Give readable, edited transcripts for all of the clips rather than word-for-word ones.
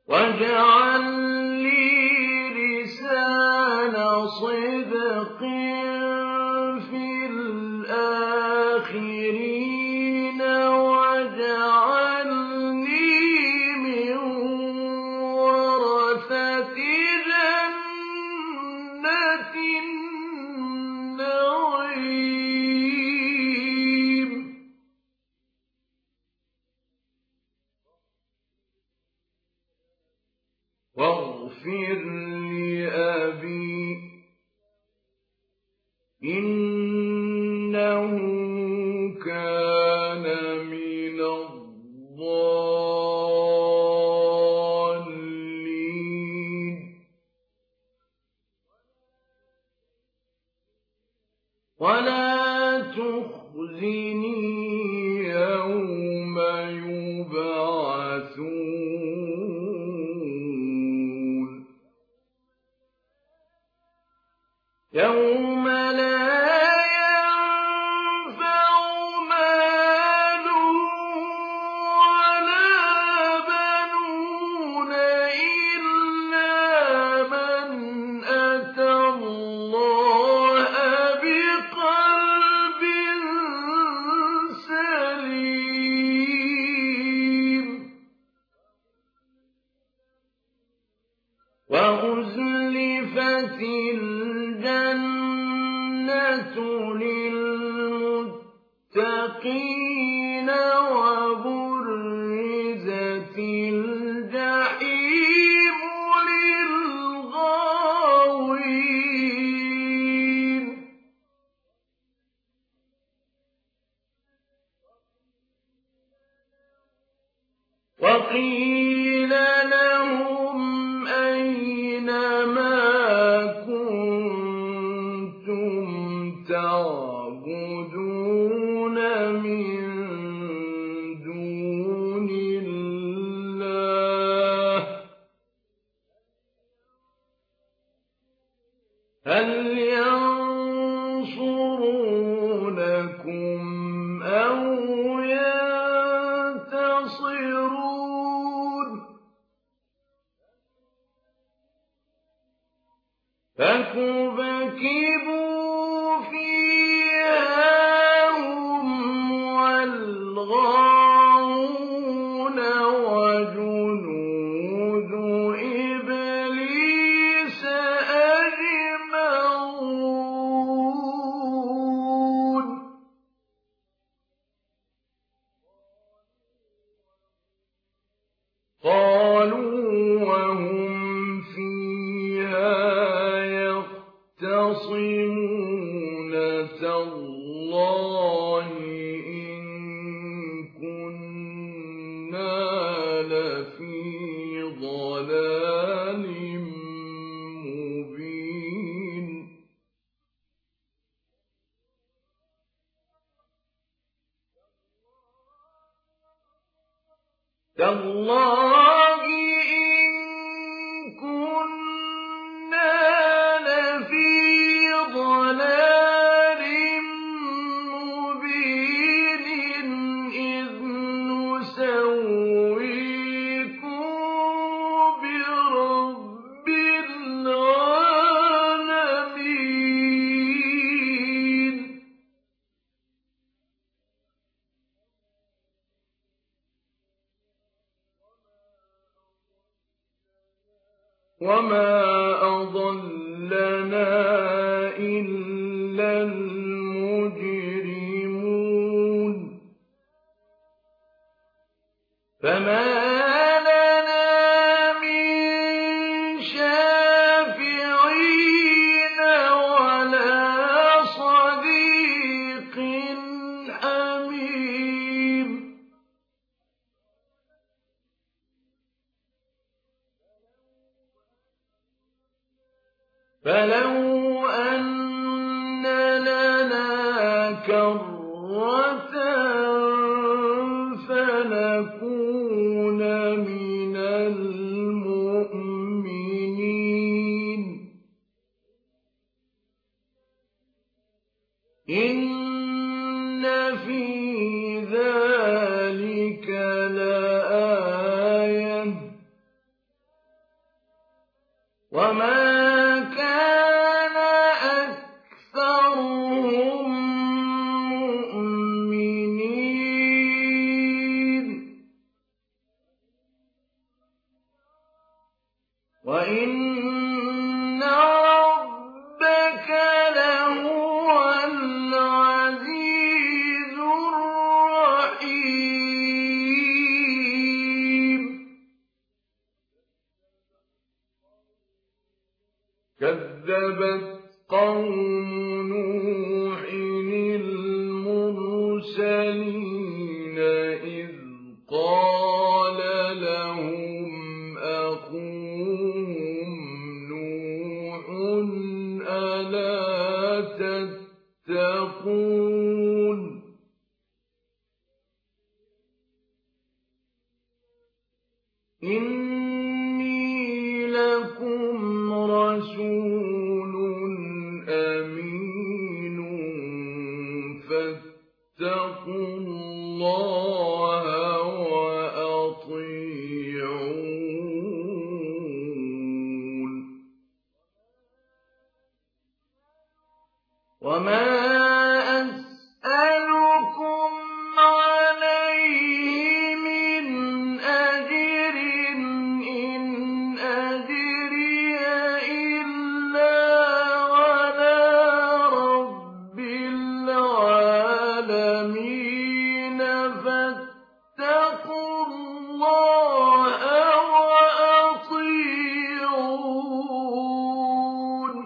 واجعل لي لسان صدق في الآخرين واجعلني من ورثة جنة النعيم واغفر لأبي إنه كان من الضالين ولا تخزني يوم يبعثون يوم لا ينفع مال ولا بنون إلا من أتى الله بقلب سليم وأزلفت الجنة للمتقين وبرزت الجحيم للغاوين وقيل لهم أين ما كنتم تعبدون من دون الله هل ينصرونكم أو ينتصرون فكبكبوا فيها هم والغاوون وجنود إبليس أجمعون قالوا وهم فيها يختصمون تالله إن كنا لفي ضلال مبين تالله إن كنا لفي ضلال مبين إذ نسويكم برب العالمين وما أضلنا إلا المجرمون فما لنا من شافعين ولا صديق حميم فلو أن لنا كرة فنكون من المؤمنين إن في ذلك لآية وما كان أكثرهم مؤمنين وإن ربك لهو العزيز الرحيم كذبت قوم نوح المرسلين إذ قال لهم أخوهم نوح ألا تتقون إني لكم رسول أمين فاتقوا الله وأطيعون وما أسألكم عليه من أجر إن أجري إلا على رب العالمين فاتقوا الله وأطيعون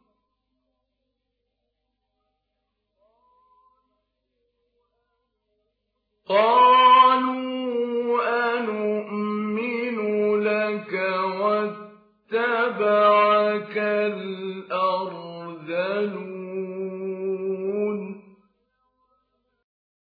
قالوا أنؤمن لك واتبعك الأرذلون